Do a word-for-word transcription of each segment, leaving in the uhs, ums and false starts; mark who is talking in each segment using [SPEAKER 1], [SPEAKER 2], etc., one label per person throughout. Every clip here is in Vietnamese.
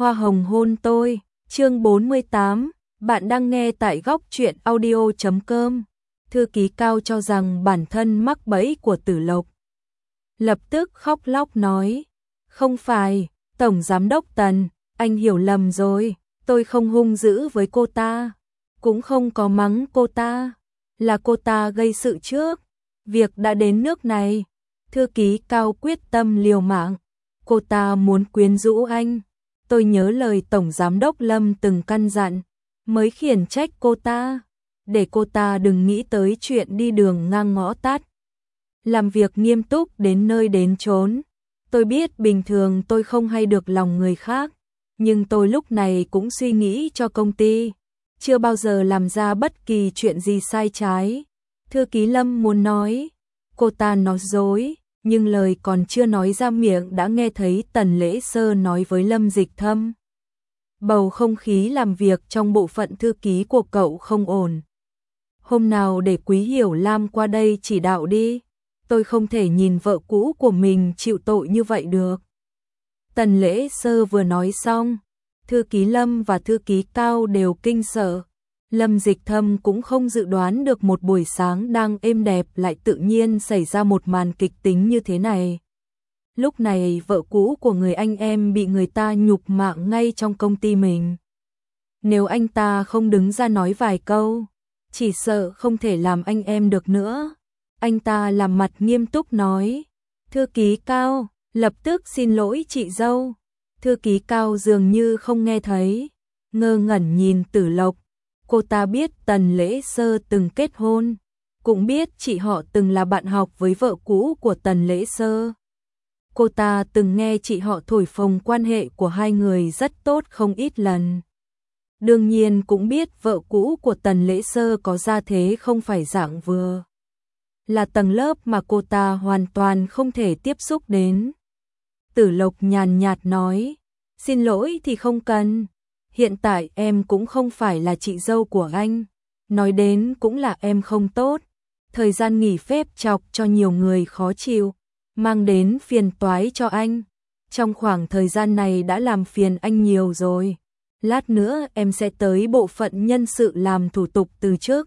[SPEAKER 1] Hoa hồng hôn tôi, chương bốn mươi tám, bạn đang nghe tại góc truyện audio chấm com. Thư ký Cao cho rằng bản thân mắc bẫy của Tử Lộc. Lập tức khóc lóc nói, không phải, Tổng Giám đốc Tần, anh hiểu lầm rồi, tôi không hung dữ với cô ta, cũng không có mắng cô ta, là cô ta gây sự trước, việc đã đến nước này. Thư ký Cao quyết tâm liều mạng, cô ta muốn quyến rũ anh. Tôi nhớ lời Tổng Giám đốc Lâm từng căn dặn, mới khiển trách cô ta, để cô ta đừng nghĩ tới chuyện đi đường ngang ngõ tắt. Làm việc nghiêm túc đến nơi đến chốn. Tôi biết bình thường tôi không hay được lòng người khác, nhưng tôi lúc này cũng suy nghĩ cho công ty, chưa bao giờ làm ra bất kỳ chuyện gì sai trái. Thư ký Lâm muốn nói, cô ta nói dối, nhưng lời còn chưa nói ra miệng đã nghe thấy Tần Lễ Sơ nói với Lâm Dịch Thâm. Bầu không khí làm việc trong bộ phận thư ký của cậu không ổn. Hôm nào để Quý Hiểu Lam qua đây chỉ đạo đi, tôi không thể nhìn vợ cũ của mình chịu tội như vậy được. Tần Lễ Sơ vừa nói xong, thư ký Lâm và thư ký Cao đều kinh sợ. Lâm Dịch Thâm cũng không dự đoán được một buổi sáng đang êm đẹp lại tự nhiên xảy ra một màn kịch tính như thế này. Lúc này vợ cũ của người anh em bị người ta nhục mạ ngay trong công ty mình. Nếu anh ta không đứng ra nói vài câu, chỉ sợ không thể làm anh em được nữa. Anh ta làm mặt nghiêm túc nói, thư ký Cao, lập tức xin lỗi chị dâu. Thư ký Cao dường như không nghe thấy, ngơ ngẩn nhìn Tử Lộc. Cô ta biết Tần Lễ Sơ từng kết hôn, cũng biết chị họ từng là bạn học với vợ cũ của Tần Lễ Sơ. Cô ta từng nghe chị họ thổi phồng quan hệ của hai người rất tốt không ít lần. Đương nhiên cũng biết vợ cũ của Tần Lễ Sơ có gia thế không phải dạng vừa. Là tầng lớp mà cô ta hoàn toàn không thể tiếp xúc đến. Tử Lộc nhàn nhạt nói, xin lỗi thì không cần. Hiện tại em cũng không phải là chị dâu của anh, nói đến cũng là em không tốt. Thời gian nghỉ phép chọc cho nhiều người khó chịu, mang đến phiền toái cho anh. Trong khoảng thời gian này đã làm phiền anh nhiều rồi. Lát nữa em sẽ tới bộ phận nhân sự làm thủ tục từ trước.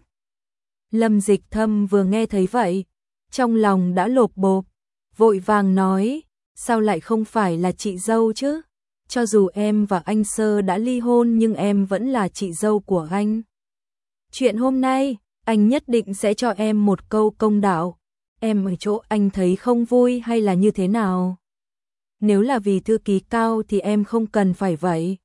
[SPEAKER 1] Lâm Dịch Thâm vừa nghe thấy vậy, trong lòng đã lộp bộp, vội vàng nói, sao lại không phải là chị dâu chứ? Cho dù em và anh Sơ đã ly hôn nhưng em vẫn là chị dâu của anh. Chuyện hôm nay, anh nhất định sẽ cho em một câu công đạo. Em ở chỗ anh thấy không vui hay là như thế nào? Nếu là vì thư ký Cao thì em không cần phải vậy.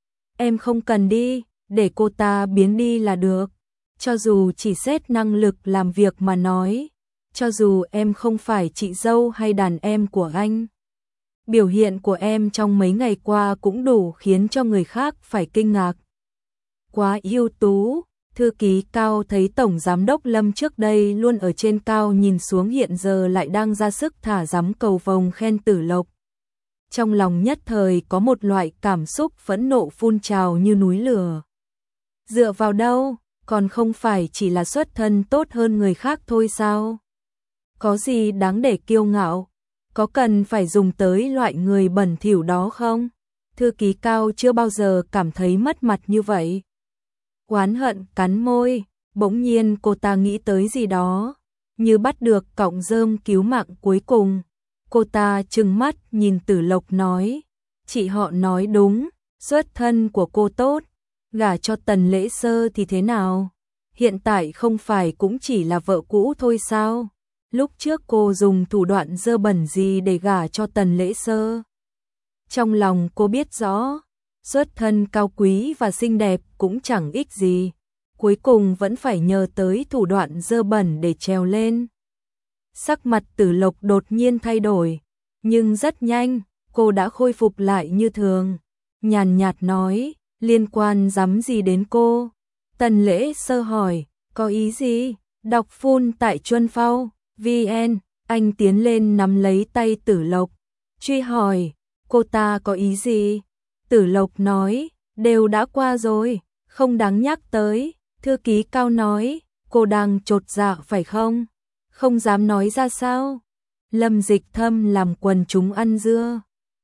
[SPEAKER 1] Em không cần đi, để cô ta biến đi là được. Cho dù chỉ xét năng lực làm việc mà nói, cho dù em không phải chị dâu hay đàn em của anh. Biểu hiện của em trong mấy ngày qua cũng đủ khiến cho người khác phải kinh ngạc. Quá ưu tú. Thư ký Cao thấy Tổng Giám đốc Lâm trước đây luôn ở trên cao nhìn xuống hiện giờ lại đang ra sức thả dắm cầu vồng khen Tử Lộc. Trong lòng nhất thời có một loại cảm xúc phẫn nộ phun trào như núi lửa. Dựa vào đâu, còn không phải chỉ là xuất thân tốt hơn người khác thôi sao? Có gì đáng để kiêu ngạo? Có cần phải dùng tới loại người bẩn thỉu đó không? Thư ký Cao chưa bao giờ cảm thấy mất mặt như vậy. Oán hận cắn môi, bỗng nhiên cô ta nghĩ tới gì đó, như bắt được cọng rơm cứu mạng cuối cùng. Cô ta trừng mắt nhìn Tử Lộc nói, chị họ nói đúng, xuất thân của cô tốt, gả cho Tần Lễ Sơ thì thế nào? Hiện tại không phải cũng chỉ là vợ cũ thôi sao? Lúc trước cô dùng thủ đoạn dơ bẩn gì để gả cho Tần Lễ Sơ? Trong lòng cô biết rõ, xuất thân cao quý và xinh đẹp cũng chẳng ích gì, cuối cùng vẫn phải nhờ tới thủ đoạn dơ bẩn để trèo lên. Sắc mặt Tử Lộc đột nhiên thay đổi, nhưng rất nhanh, cô đã khôi phục lại như thường, nhàn nhạt nói, liên quan dám gì đến cô? Tần Lễ Sơ hỏi, có ý gì? Đọc phun tại Chuân Phao, vê en, anh tiến lên nắm lấy tay Tử Lộc, truy hỏi, cô ta có ý gì? Tử Lộc nói, đều đã qua rồi, không đáng nhắc tới. Thư ký Cao nói, cô đang chột dạ phải không? Không dám nói ra sao? Lâm Dịch Thâm làm quần chúng ăn dưa,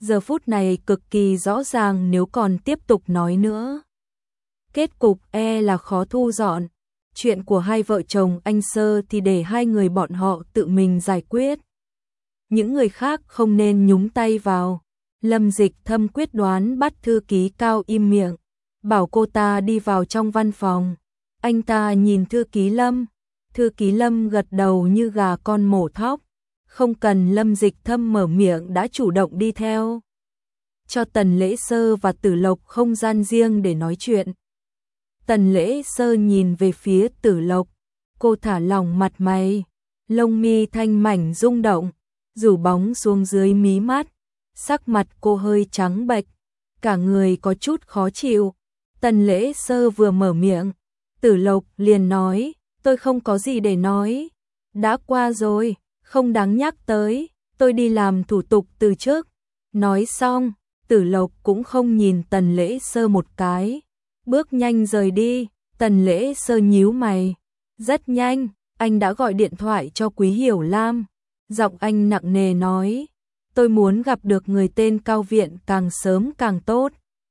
[SPEAKER 1] giờ phút này cực kỳ rõ ràng, nếu còn tiếp tục nói nữa, kết cục e là khó thu dọn. Chuyện của hai vợ chồng anh Sơ thì để hai người bọn họ tự mình giải quyết. Những người khác không nên nhúng tay vào. Lâm Dịch Thâm quyết đoán bắt thư ký Cao im miệng, bảo cô ta đi vào trong văn phòng. Anh ta nhìn thư ký Lâm, thư ký Lâm gật đầu như gà con mổ thóc, không cần Lâm Dịch Thâm mở miệng đã chủ động đi theo, cho Tần Lễ Sơ và Tử Lộc không gian riêng để nói chuyện. Tần Lễ Sơ nhìn về phía Tử Lộc, cô thả lỏng mặt mày, lông mi thanh mảnh rung động, rủ bóng xuống dưới mí mắt, sắc mặt cô hơi trắng bệch, cả người có chút khó chịu. Tần Lễ Sơ vừa mở miệng, Tử Lộc liền nói, tôi không có gì để nói, đã qua rồi, không đáng nhắc tới, tôi đi làm thủ tục từ chức. Nói xong, Tử Lộc cũng không nhìn Tần Lễ Sơ một cái, bước nhanh rời đi. Tần Lễ Sơ nhíu mày, rất nhanh, anh đã gọi điện thoại cho Quý Hiểu Lam, giọng anh nặng nề nói, tôi muốn gặp được người tên Cao Viện càng sớm càng tốt.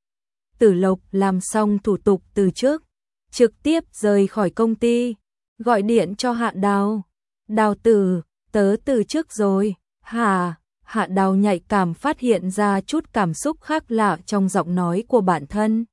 [SPEAKER 1] Tử Lộc làm xong thủ tục từ chức, trực tiếp rời khỏi công ty, gọi điện cho Hạ Đào. Đào tử, tớ từ chức rồi. Hả? Hạ Đào nhạy cảm phát hiện ra chút cảm xúc khác lạ trong giọng nói của bản thân.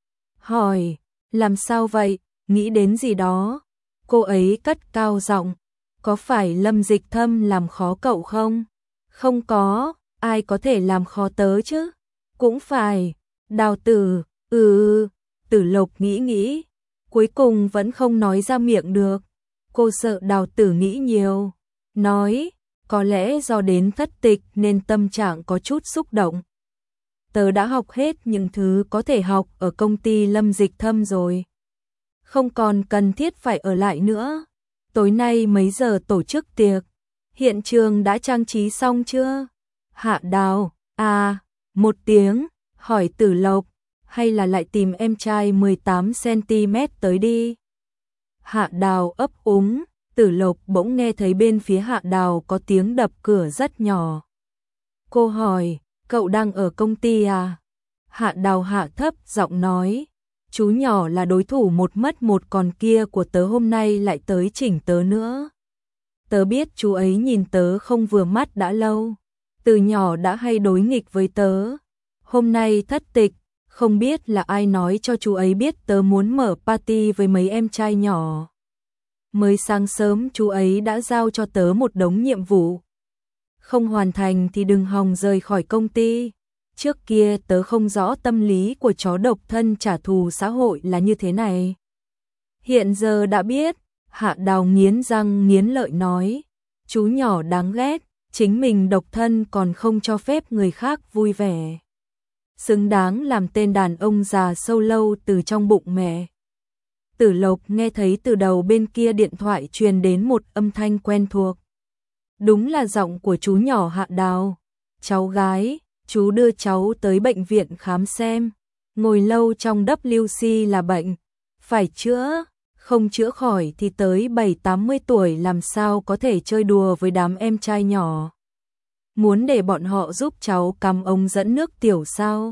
[SPEAKER 1] Hỏi, làm sao vậy? Nghĩ đến gì đó? Cô ấy cất cao giọng, có phải Lâm Dịch Thâm làm khó cậu không? Không có, ai có thể làm khó tớ chứ? Cũng phải. Đào tử, ừ, Tử Lộc nghĩ nghĩ, cuối cùng vẫn không nói ra miệng được. Cô sợ Đào tử nghĩ nhiều, nói, có lẽ do đến thất tịch nên tâm trạng có chút xúc động. Tớ đã học hết những thứ có thể học ở công ty Lâm Dịch Thâm rồi, không còn cần thiết phải ở lại nữa. Tối nay mấy giờ tổ chức tiệc? Hiện trường đã trang trí xong chưa? Hạ Đào, à, một tiếng, hỏi Tử Lộc, hay là lại tìm em trai mười tám xăng ti mét tới đi? Hạ Đào ấp úng. Tử Lộc bỗng nghe thấy bên phía Hạ Đào có tiếng đập cửa rất nhỏ. Cô hỏi, cậu đang ở công ty à? Hạ Đào hạ thấp giọng nói, chú nhỏ là đối thủ một mất một còn kia của tớ hôm nay lại tới chỉnh tớ nữa. Tớ biết chú ấy nhìn tớ không vừa mắt đã lâu, từ nhỏ đã hay đối nghịch với tớ. Hôm nay thất tịch, không biết là ai nói cho chú ấy biết tớ muốn mở party với mấy em trai nhỏ. Mới sáng sớm chú ấy đã giao cho tớ một đống nhiệm vụ, không hoàn thành thì đừng hòng rời khỏi công ty. Trước kia tớ không rõ tâm lý của chó độc thân trả thù xã hội là như thế này, hiện giờ đã biết. Hạ Đào nghiến răng nghiến lợi nói, chú nhỏ đáng ghét, chính mình độc thân còn không cho phép người khác vui vẻ, xứng đáng làm tên đàn ông già sâu lâu từ trong bụng mẹ. Tử Lộc nghe thấy từ đầu bên kia điện thoại truyền đến một âm thanh quen thuộc. Đúng là giọng của chú nhỏ Hạ Đào. Cháu gái, chú đưa cháu tới bệnh viện khám xem. Ngồi lâu trong vê kép xê là bệnh, phải chữa, không chữa khỏi thì tới bảy tám mươi tuổi làm sao có thể chơi đùa với đám em trai nhỏ. Muốn để bọn họ giúp cháu cắm ống dẫn nước tiểu sao?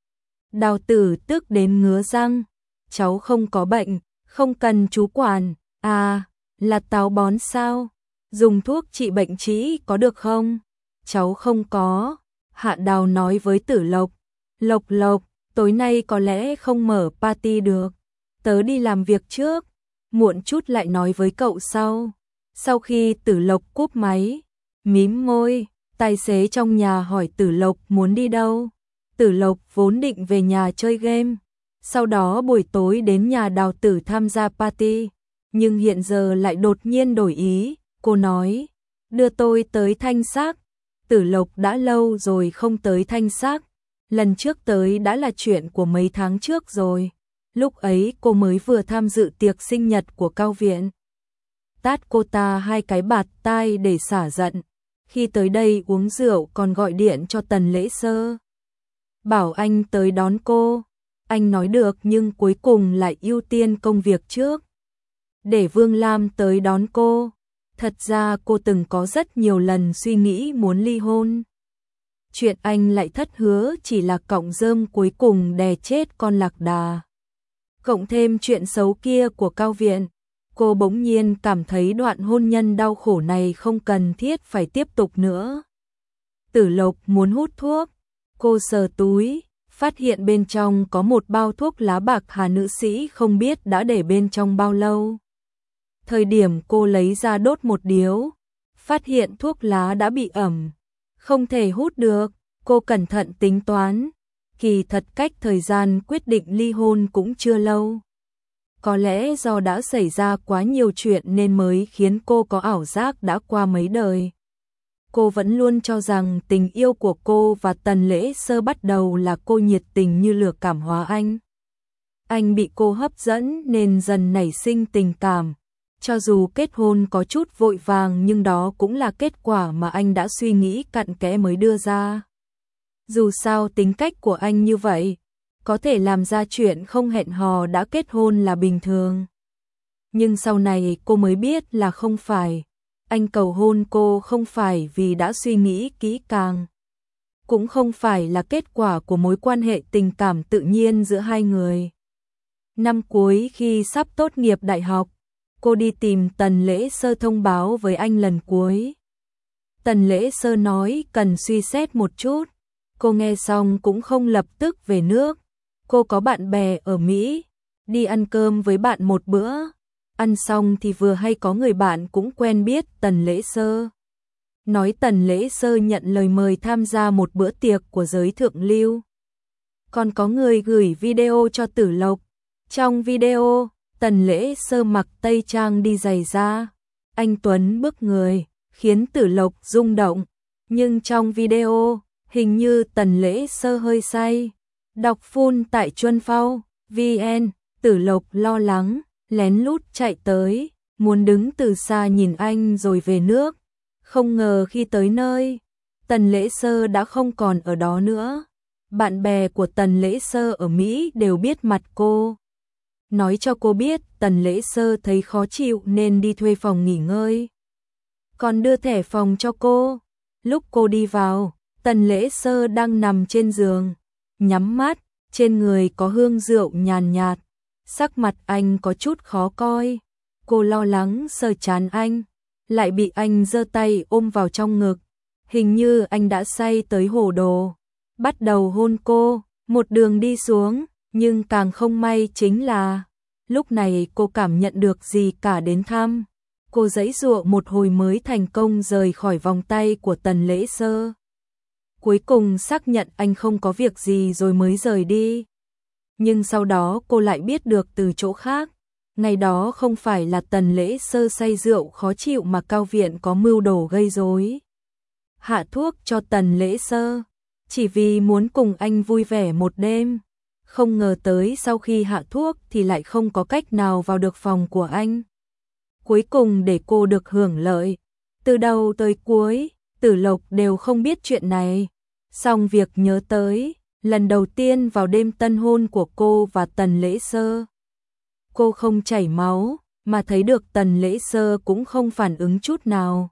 [SPEAKER 1] Đào tử tức đến ngứa răng, cháu không có bệnh, không cần chú quản. À, là táo bón sao? Dùng thuốc trị bệnh trĩ có được không? Cháu không có. Hạ Đào nói với Tử Lộc, Lộc Lộc, tối nay có lẽ không mở party được, tớ đi làm việc trước, muộn chút lại nói với cậu sau. Sau khi Tử Lộc cúp máy, mím môi, tài xế trong nhà hỏi Tử Lộc muốn đi đâu. Tử Lộc vốn định về nhà chơi game, sau đó buổi tối đến nhà Đào tử tham gia party, nhưng hiện giờ lại đột nhiên đổi ý. Cô nói, đưa tôi tới Thanh Sắc. Tử Lộc đã lâu rồi không tới Thanh Sắc, lần trước tới đã là chuyện của mấy tháng trước rồi. Lúc ấy cô mới vừa tham dự tiệc sinh nhật của Cao Viện. Tát cô ta hai cái bạt tai để xả giận. Khi tới đây uống rượu còn gọi điện cho Tần Lễ Sơ, bảo anh tới đón cô. Anh nói được nhưng cuối cùng lại ưu tiên công việc trước, để Vương Lam tới đón cô. Thật ra cô từng có rất nhiều lần suy nghĩ muốn ly hôn. chuyện anh lại thất hứa chỉ là cọng rơm cuối cùng đè chết con lạc đà. Cộng thêm chuyện xấu kia của Cao Viện, cô bỗng nhiên cảm thấy đoạn hôn nhân đau khổ này không cần thiết phải tiếp tục nữa. Tử Lộc muốn hút thuốc, cô sờ túi, phát hiện bên trong có một bao thuốc lá bạc hà nữ sĩ không biết đã để bên trong bao lâu. Thời điểm cô lấy ra đốt một điếu, phát hiện thuốc lá đã bị ẩm, không thể hút được, cô cẩn thận tính toán, kỳ thật cách thời gian quyết định ly hôn cũng chưa lâu. Có lẽ do đã xảy ra quá nhiều chuyện nên mới khiến cô có ảo giác đã qua mấy đời. Cô vẫn luôn cho rằng tình yêu của cô và Tần Lễ Sơ bắt đầu là cô nhiệt tình như lửa cảm hóa anh. Anh bị cô hấp dẫn nên dần nảy sinh tình cảm. Cho dù kết hôn có chút vội vàng nhưng đó cũng là kết quả mà anh đã suy nghĩ cặn kẽ mới đưa ra. Dù sao tính cách của anh như vậy, có thể làm ra chuyện không hẹn hò đã kết hôn là bình thường. Nhưng sau này cô mới biết là không phải. Anh cầu hôn cô không phải vì đã suy nghĩ kỹ càng. Cũng không phải là kết quả của mối quan hệ tình cảm tự nhiên giữa hai người. Năm cuối khi sắp tốt nghiệp đại học, cô đi tìm Tần Lễ Sơ thông báo với anh lần cuối. Tần Lễ Sơ nói cần suy xét một chút. Cô nghe xong cũng không lập tức về nước. Cô có bạn bè ở Mỹ, đi ăn cơm với bạn một bữa. Ăn xong thì vừa hay có người bạn cũng quen biết Tần Lễ Sơ. Nói Tần Lễ Sơ nhận lời mời tham gia một bữa tiệc của giới thượng lưu. Còn có người gửi video cho Tử Lộc. Trong video, Tần Lễ Sơ mặc tây trang đi giày da. Anh tuấn bước người, khiến Tử Lộc rung động. Nhưng trong video, hình như Tần Lễ Sơ hơi say. Đọc full tại Chuân Phao, vê en, Tử Lộc lo lắng, lén lút chạy tới, muốn đứng từ xa nhìn anh rồi về nước. Không ngờ khi tới nơi, Tần Lễ Sơ đã không còn ở đó nữa. Bạn bè của Tần Lễ Sơ ở Mỹ đều biết mặt cô. Nói cho cô biết Tần Lễ Sơ thấy khó chịu nên đi thuê phòng nghỉ ngơi. Còn đưa thẻ phòng cho cô. Lúc cô đi vào, Tần Lễ Sơ đang nằm trên giường, nhắm mắt, trên người có hương rượu nhàn nhạt. Sắc mặt anh có chút khó coi. Cô lo lắng sờ trán anh, lại bị anh giơ tay ôm vào trong ngực. Hình như anh đã say tới hồ đồ. Bắt đầu hôn cô, một đường đi xuống, nhưng càng không may chính là lúc này cô cảm nhận được gì cả đến thăm. Cô giãy giụa một hồi mới thành công rời khỏi vòng tay của Tần Lễ Sơ. Cuối cùng xác nhận anh không có việc gì rồi mới rời đi. Nhưng sau đó cô lại biết được từ chỗ khác, ngày đó không phải là Tần Lễ Sơ say rượu khó chịu mà Cao Viện có mưu đồ gây rối. Hạ thuốc cho Tần Lễ Sơ, chỉ vì muốn cùng anh vui vẻ một đêm. Không ngờ tới sau khi hạ thuốc thì lại không có cách nào vào được phòng của anh. Cuối cùng để cô được hưởng lợi. Từ đầu tới cuối, Tử Lộc đều không biết chuyện này. Xong việc nhớ tới lần đầu tiên vào đêm tân hôn của cô và Tần Lễ Sơ. Cô không chảy máu, mà thấy được Tần Lễ Sơ cũng không phản ứng chút nào.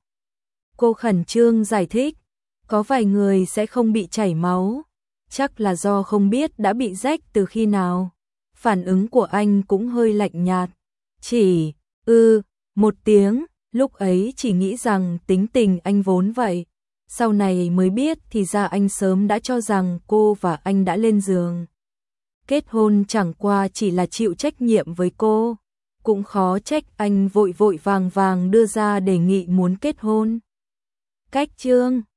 [SPEAKER 1] Cô khẩn trương giải thích, có vài người sẽ không bị chảy máu, chắc là do không biết đã bị rách từ khi nào. Phản ứng của anh cũng hơi lạnh nhạt, chỉ, ư, một tiếng, lúc ấy chỉ nghĩ rằng tính tình anh vốn vậy. Sau này mới biết thì ra anh sớm đã cho rằng cô và anh đã lên giường. Kết hôn chẳng qua chỉ là chịu trách nhiệm với cô. Cũng khó trách anh vội vội vàng vàng đưa ra đề nghị muốn kết hôn. Cách chương